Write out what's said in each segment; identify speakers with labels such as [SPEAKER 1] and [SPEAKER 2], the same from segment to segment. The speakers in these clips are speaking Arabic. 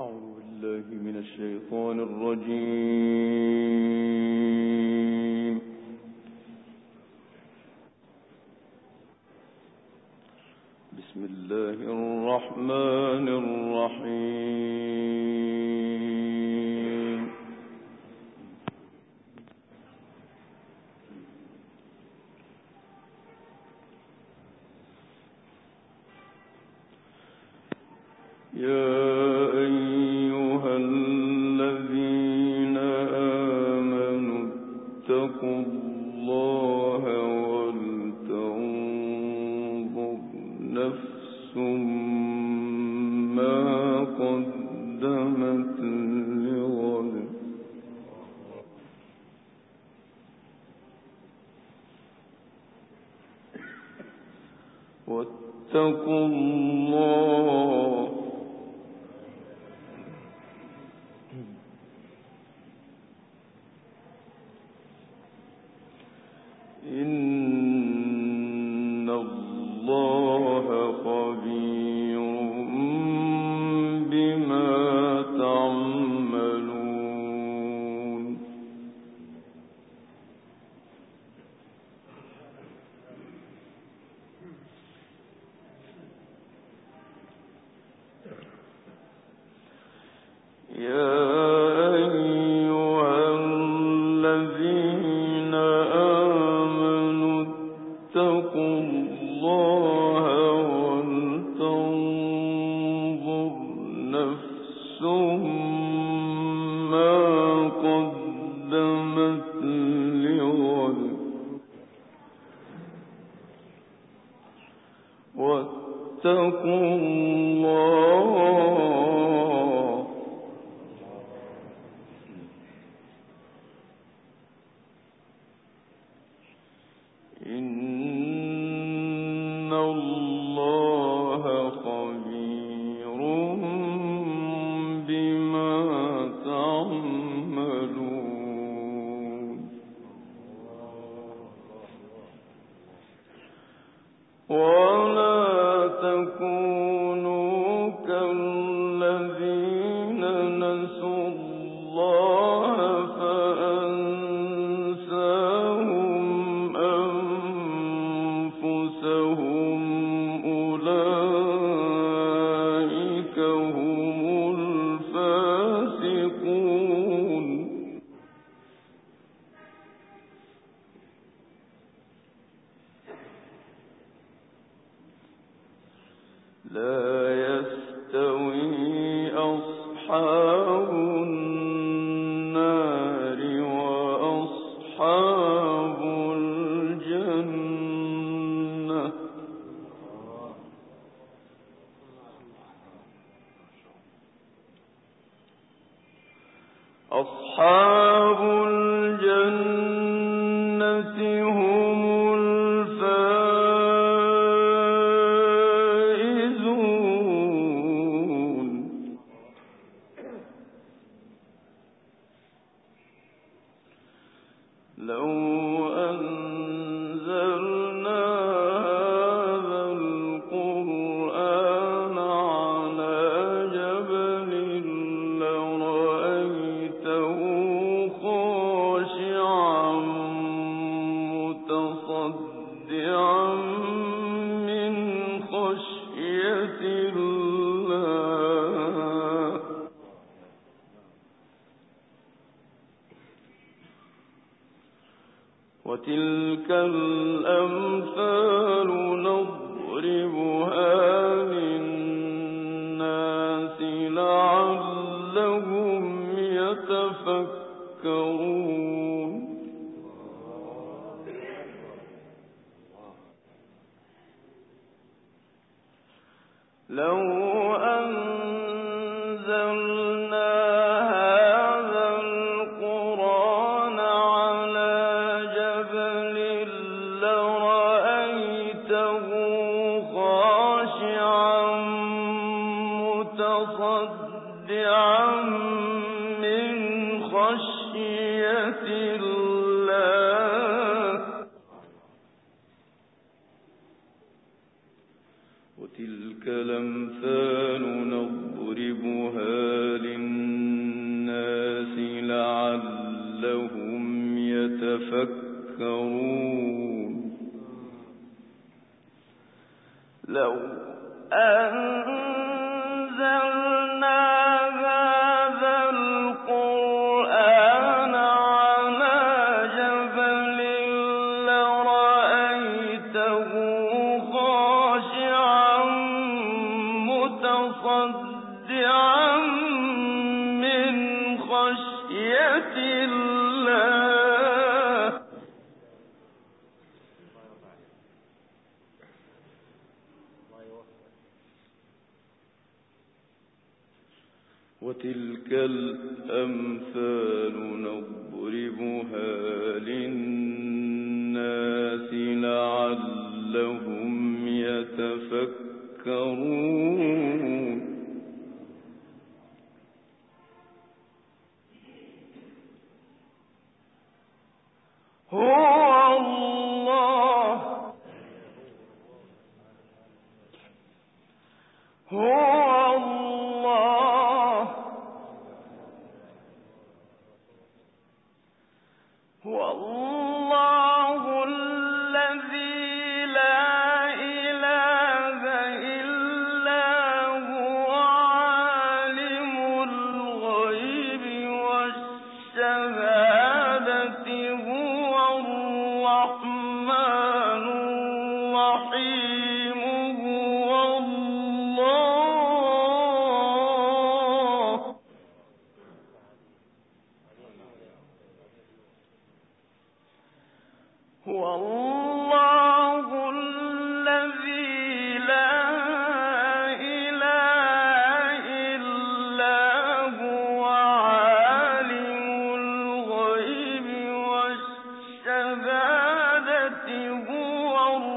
[SPEAKER 1] من الشيطان الرجيم. بسم الله الرحمن الرحيم. يا أيها الذين آمنوا اتقوا الله ولتنظر نفس ما قدمت لغد واتقوا الله إن الله خبير بما تعملون. يا أيها الذين آمنوا اتقوا الله ولتنظر نفس ما قدمت لغد واتقوا الله إن الله خبير بما تعملون. ولا تكونوا كالذين نسوا الله فأنساهم أنفسهم أولئك هم الفاسقون. لا يستوي أصحاب النار وأصحاب الجنة أصحاب الجنة هم الفائزون. لو أنزلنا هذا القرآن على جبل لرأيته خاشعا متصدعا من خشية الله. وتلك الأمثال نضربها للناس لعلهم يتفكرون. لو أنزلنا هذا القرآن على جبل لرأيته خاشعا متصدعا من خشية الله. وتلك الأمثال نضربها للناس لعلهم يتفكرون. لو أنزلنا هذا القرآن على جبل لرأيته خاشعا متصدعا من خشية الله. وتلك الأمثال نضربها للناس لعلهم يتفكرون. هو الله الذي لا إله إلا هو عالم الغيب والشهادة هو الرحمن الرحيم هو الله. هو الله الذي لا إله إلا هو عالم الغيب والشهادة هو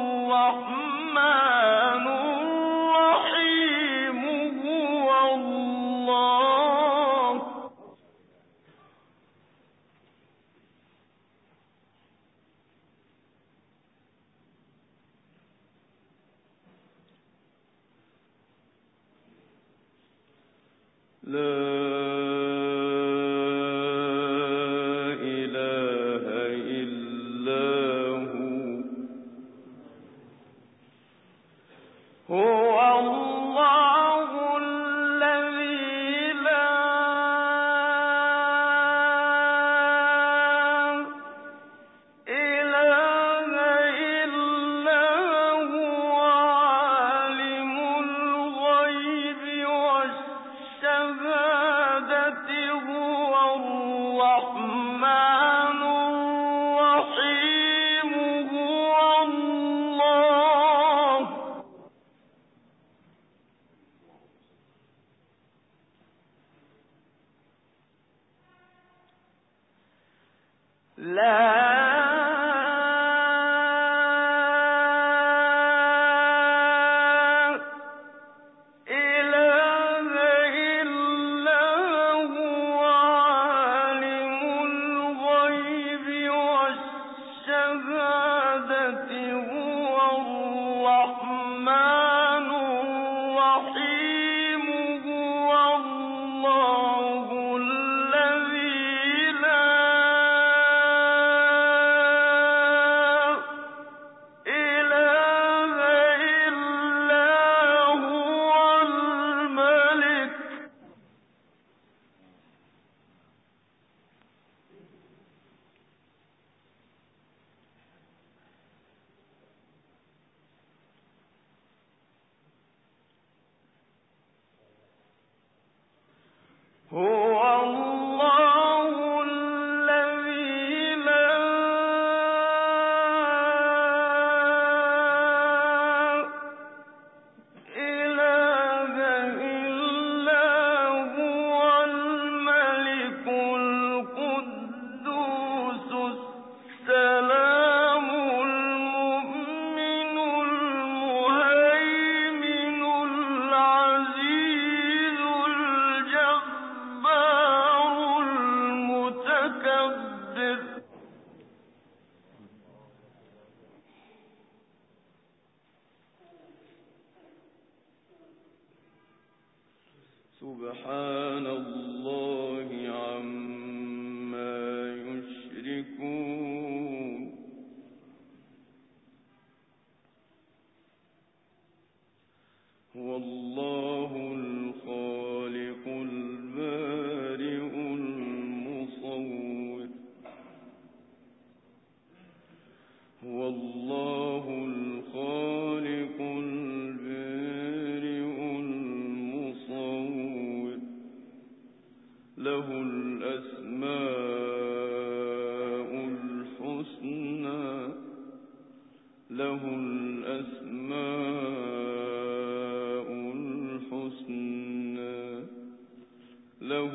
[SPEAKER 1] الرحمن الرحيم هو الله. لا إله إلا هو الله الذي لا إله إلا هو عالم الغيب والشهادة هو الرحمن الرحيم هو الله. لا إله إلا هو عالم الغيب والشهادة هو الرحمن الرحيم هو الله الذي لا إله إلا هو الملك. هو الله الذي لا إله إلا هو الملك القدوس السلام المؤمن المهيمن العزيز الجبار سبحان الله عما يشركون هو الله الخالق البارئ المصور هو الله الخالق البارئ المصور له الأسماء الحسنى له الأسماء الحسنى له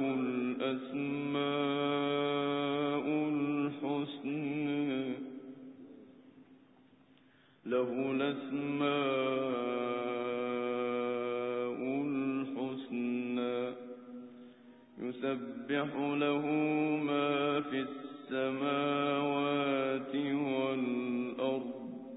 [SPEAKER 1] الأسماء الحسنى له الأسماء الحسنى يسبح له ما في السماوات والأرض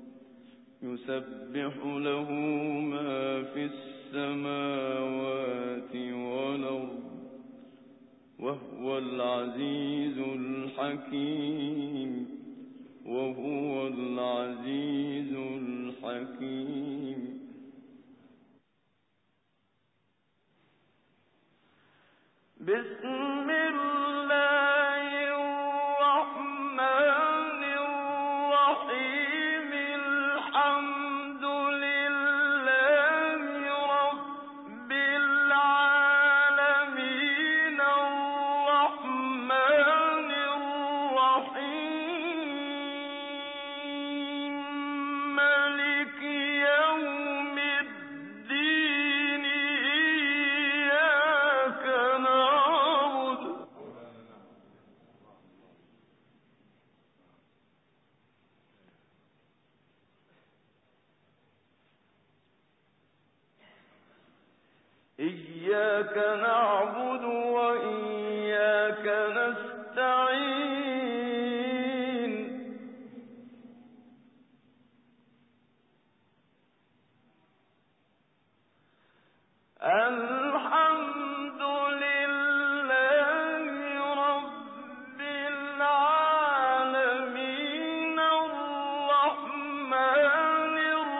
[SPEAKER 1] يسبح له ما في السماوات والأرض وهو العزيز الحكيم وهو العزيز الحكيم بسم الله الرحمن الرحيم الحمد لله رب العالمين الرحمن الرحيم مالك يوم الدين إياك نعبد وإياك نستعين الحمد لله رب العالمين الرحمن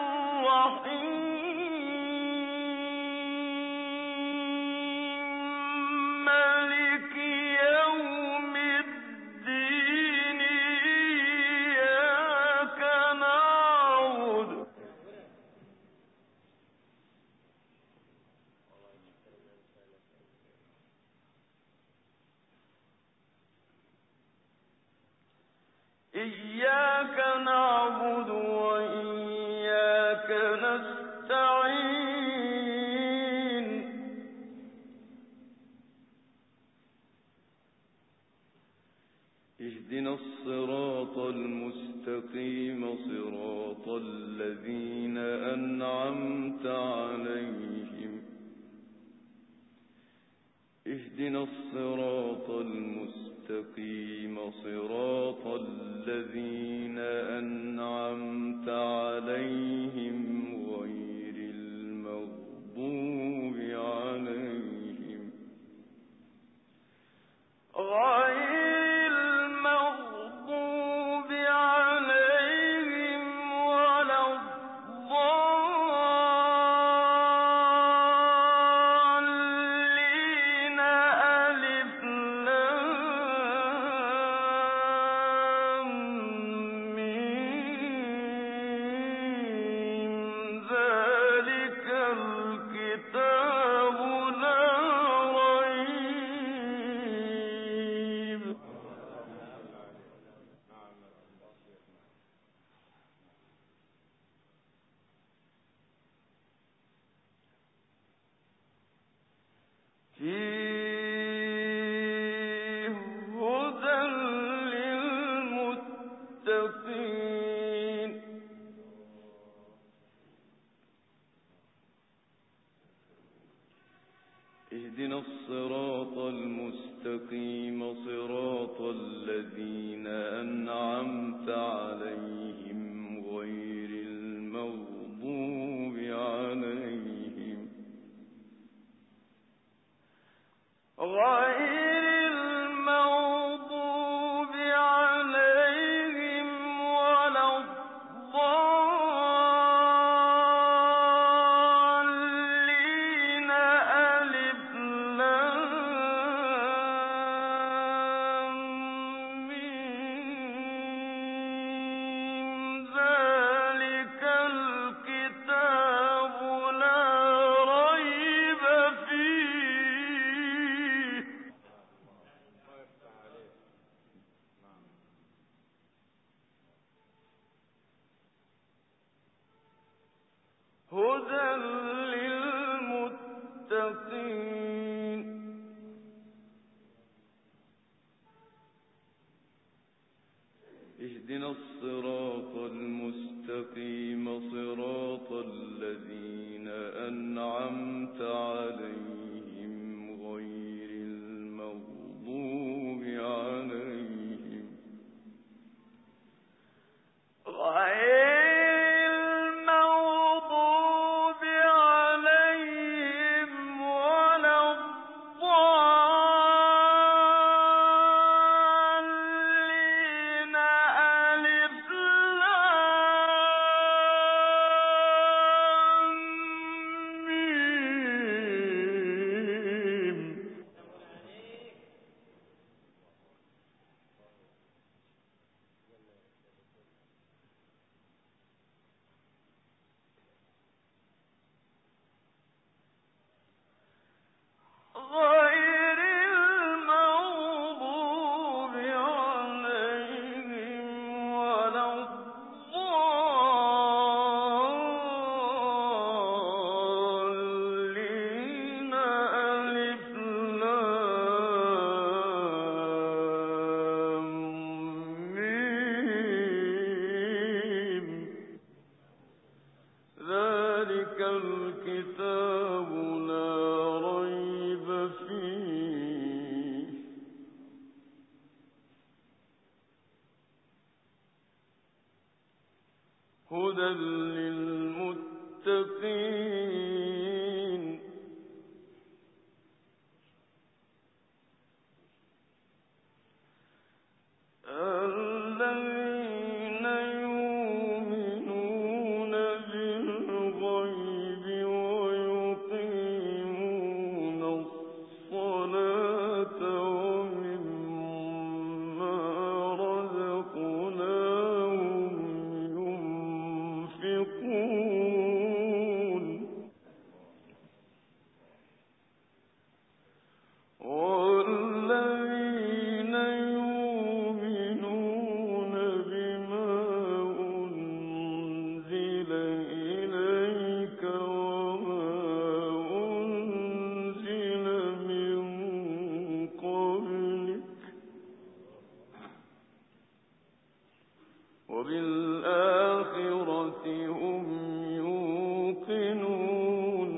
[SPEAKER 1] الرحيم مالك يوم الدين إياك نعبد وإياك نستعين اهدنا الصراط المستقيم صراط الذين أنعمت عليهم اهدنا الصراط المستقيم صراط الذين أنعمت عليهم غير المغضوب عليهم ولا الضالين ألف لام ميم ذلك الكتاب لا ريب فيه هدى للمتقين اهدنا الصراط المستقيم صراط الذين أنعمت عليهم غير المغضوب عليهم الصراط المستقيم صراط الذين أنعمت عليهم غير المغضوب عليهم ذلك الكتاب لا ريب فيه هدى للمتقين الذين يؤمنون بالغيب ويقيمون الصلاة ومما رزقناهم ينفقون والذين يؤمنون بما أنزل إليك وما أنزل من قبلك وبالآخرة هم يوقنون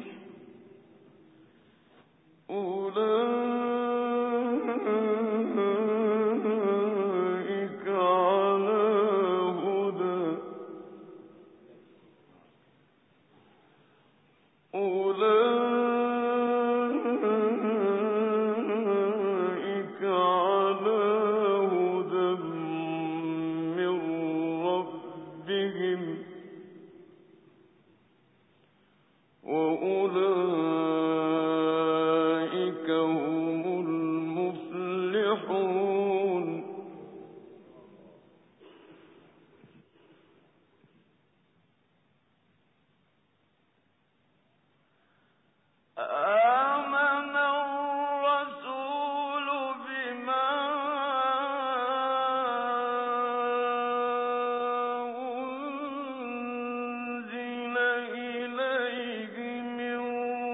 [SPEAKER 1] أولئك على هدى أولئك على هدى من ربهم وأولئك هم المفلحون آمن الرسول بما أنزل إليه من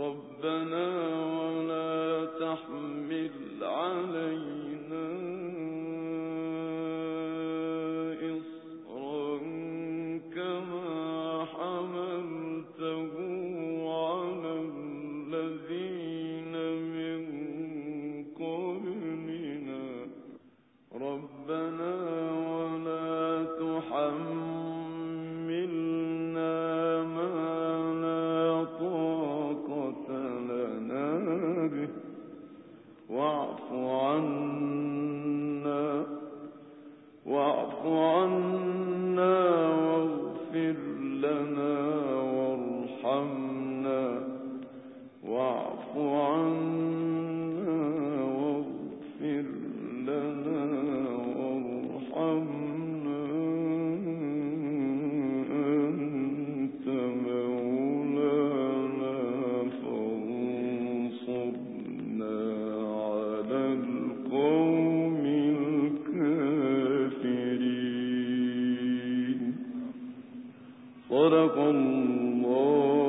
[SPEAKER 1] ربنا ولا تحمل علينا إصرا كما حملته على الذين من قبلنا ربنا ولا تحملنا ما لا طاقة لنا به واعف عنا واغفر لنا وارحمنا واعف عنا واغفر لنا وارحمنا أنت مولانا فانصرنا على القوم الكافرين. صدق الله